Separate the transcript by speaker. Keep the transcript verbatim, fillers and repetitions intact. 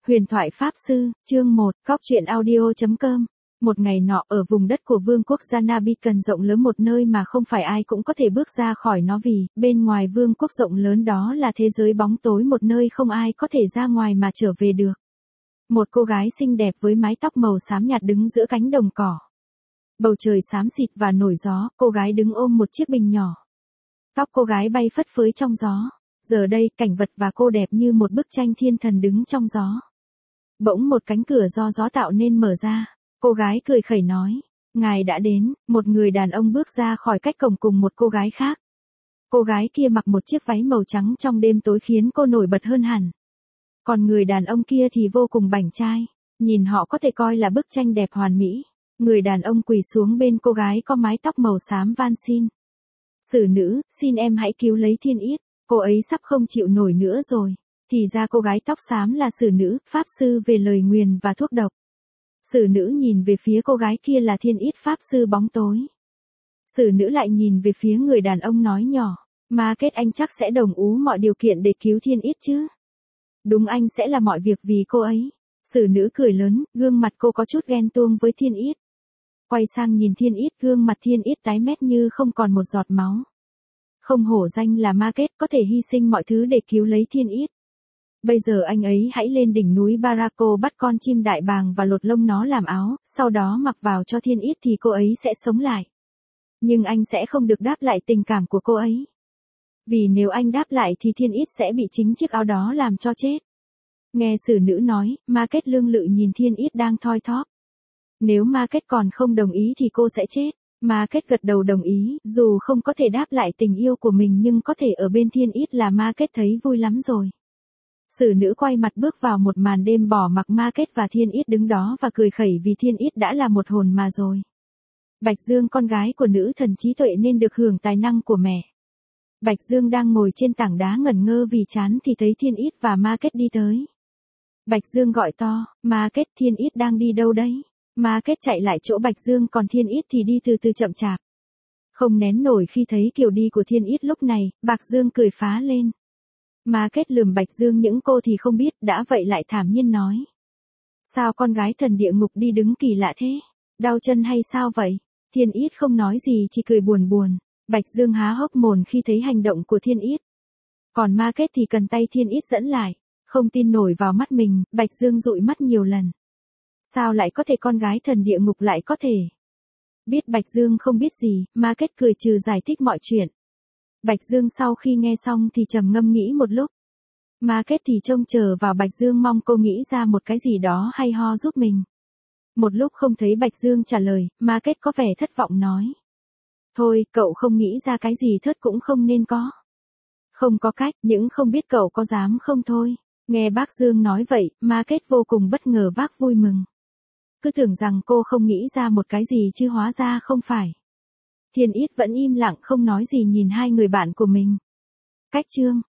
Speaker 1: Huyền thoại Pháp Sư, chương một, góc truyện audio chấm com. Một ngày nọ ở vùng đất của vương quốc Janabikan rộng lớn một nơi mà không phải ai cũng có thể bước ra khỏi nó vì, bên ngoài vương quốc rộng lớn đó là thế giới bóng tối một nơi không ai có thể ra ngoài mà trở về được. Một cô gái xinh đẹp với mái tóc màu xám nhạt đứng giữa cánh đồng cỏ. Bầu trời xám xịt và nổi gió, cô gái đứng ôm một chiếc bình nhỏ. Tóc cô gái bay phất phới trong gió. Giờ đây, cảnh vật và cô đẹp như một bức tranh thiên thần đứng trong gió. Bỗng một cánh cửa do gió tạo nên mở ra. Cô gái cười khẩy nói, ngài đã đến. Một người đàn ông bước ra khỏi cách cổng cùng một cô gái khác. Cô gái kia mặc một chiếc váy màu trắng trong đêm tối khiến cô nổi bật hơn hẳn. Còn người đàn ông kia thì vô cùng bảnh trai. Nhìn họ có thể coi là bức tranh đẹp hoàn mỹ. Người đàn ông quỳ xuống bên cô gái có mái tóc màu xám van xin. Sử nữ, xin em hãy cứu lấy Thiên Yết. Cô ấy sắp không chịu nổi nữa rồi. Thì ra cô gái tóc xám là sử nữ, pháp sư về lời nguyền và thuốc độc. Sử nữ nhìn về phía cô gái kia là Thiên Yết pháp sư bóng tối. Sử nữ lại nhìn về phía người đàn ông nói nhỏ, mà kết anh chắc sẽ đồng ý mọi điều kiện để cứu Thiên Yết chứ. Đúng, anh sẽ làm mọi việc vì cô ấy. Sử nữ cười lớn, gương mặt cô có chút ghen tuông với Thiên Yết. Quay sang nhìn Thiên Yết, gương mặt Thiên Yết tái mét như không còn một giọt máu. Không hổ danh là ma kết, có thể hy sinh mọi thứ để cứu lấy Thiên Yết. Bây giờ anh ấy hãy lên đỉnh núi Barako bắt con chim đại bàng và lột lông nó làm áo, sau đó mặc vào cho Thiên Yết thì cô ấy sẽ sống lại. Nhưng anh sẽ không được đáp lại tình cảm của cô ấy. Vì nếu anh đáp lại thì Thiên Yết sẽ bị chính chiếc áo đó làm cho chết. Nghe sử nữ nói, ma kết lương lự nhìn Thiên Yết đang thoi thóp. Nếu ma kết còn không đồng ý thì cô sẽ chết. Ma kết gật đầu đồng ý, dù không có thể đáp lại tình yêu của mình nhưng có thể ở bên Thiên Yết là ma kết thấy vui lắm rồi. Sử nữ quay mặt bước vào một màn đêm bỏ mặc ma kết và Thiên Yết đứng đó và cười khẩy vì Thiên Yết đã là một hồn mà rồi. Bạch Dương con gái của nữ thần trí tuệ nên được hưởng tài năng của mẹ. Bạch Dương đang ngồi trên tảng đá ngẩn ngơ vì chán thì thấy Thiên Yết và ma kết đi tới. Bạch Dương gọi to, ma kết, Thiên Yết đang đi đâu đấy? Ma kết chạy lại chỗ Bạch Dương còn Thiên Yết thì đi từ từ chậm chạp. Không nén nổi khi thấy kiểu đi của Thiên Yết lúc này, Bạch Dương cười phá lên. Ma kết lườm Bạch Dương những cô thì không biết, đã vậy lại thản nhiên nói. Sao con gái thần địa ngục đi đứng kỳ lạ thế? Đau chân hay sao vậy? Thiên Yết không nói gì chỉ cười buồn buồn. Bạch Dương há hốc mồm khi thấy hành động của Thiên Yết. Còn ma kết thì cần tay Thiên Yết dẫn lại. Không tin nổi vào mắt mình, Bạch Dương dụi mắt nhiều lần. Sao lại có thể con gái thần địa ngục lại có thể? Biết Bạch Dương không biết gì, ma kết cười trừ giải thích mọi chuyện. Bạch Dương sau khi nghe xong thì trầm ngâm nghĩ một lúc. Ma kết thì trông chờ vào Bạch Dương mong cô nghĩ ra một cái gì đó hay ho giúp mình. Một lúc không thấy Bạch Dương trả lời, ma kết có vẻ thất vọng nói. Thôi, cậu không nghĩ ra cái gì thớt cũng không nên có. Không có cách, những không biết cậu có dám không thôi. Nghe bác Dương nói vậy, ma kết vô cùng bất ngờ vác vui mừng. Cứ tưởng rằng cô không nghĩ ra một cái gì chứ hóa ra không phải. Thiên Yết vẫn im lặng không nói gì nhìn hai người bạn của mình. Cách chương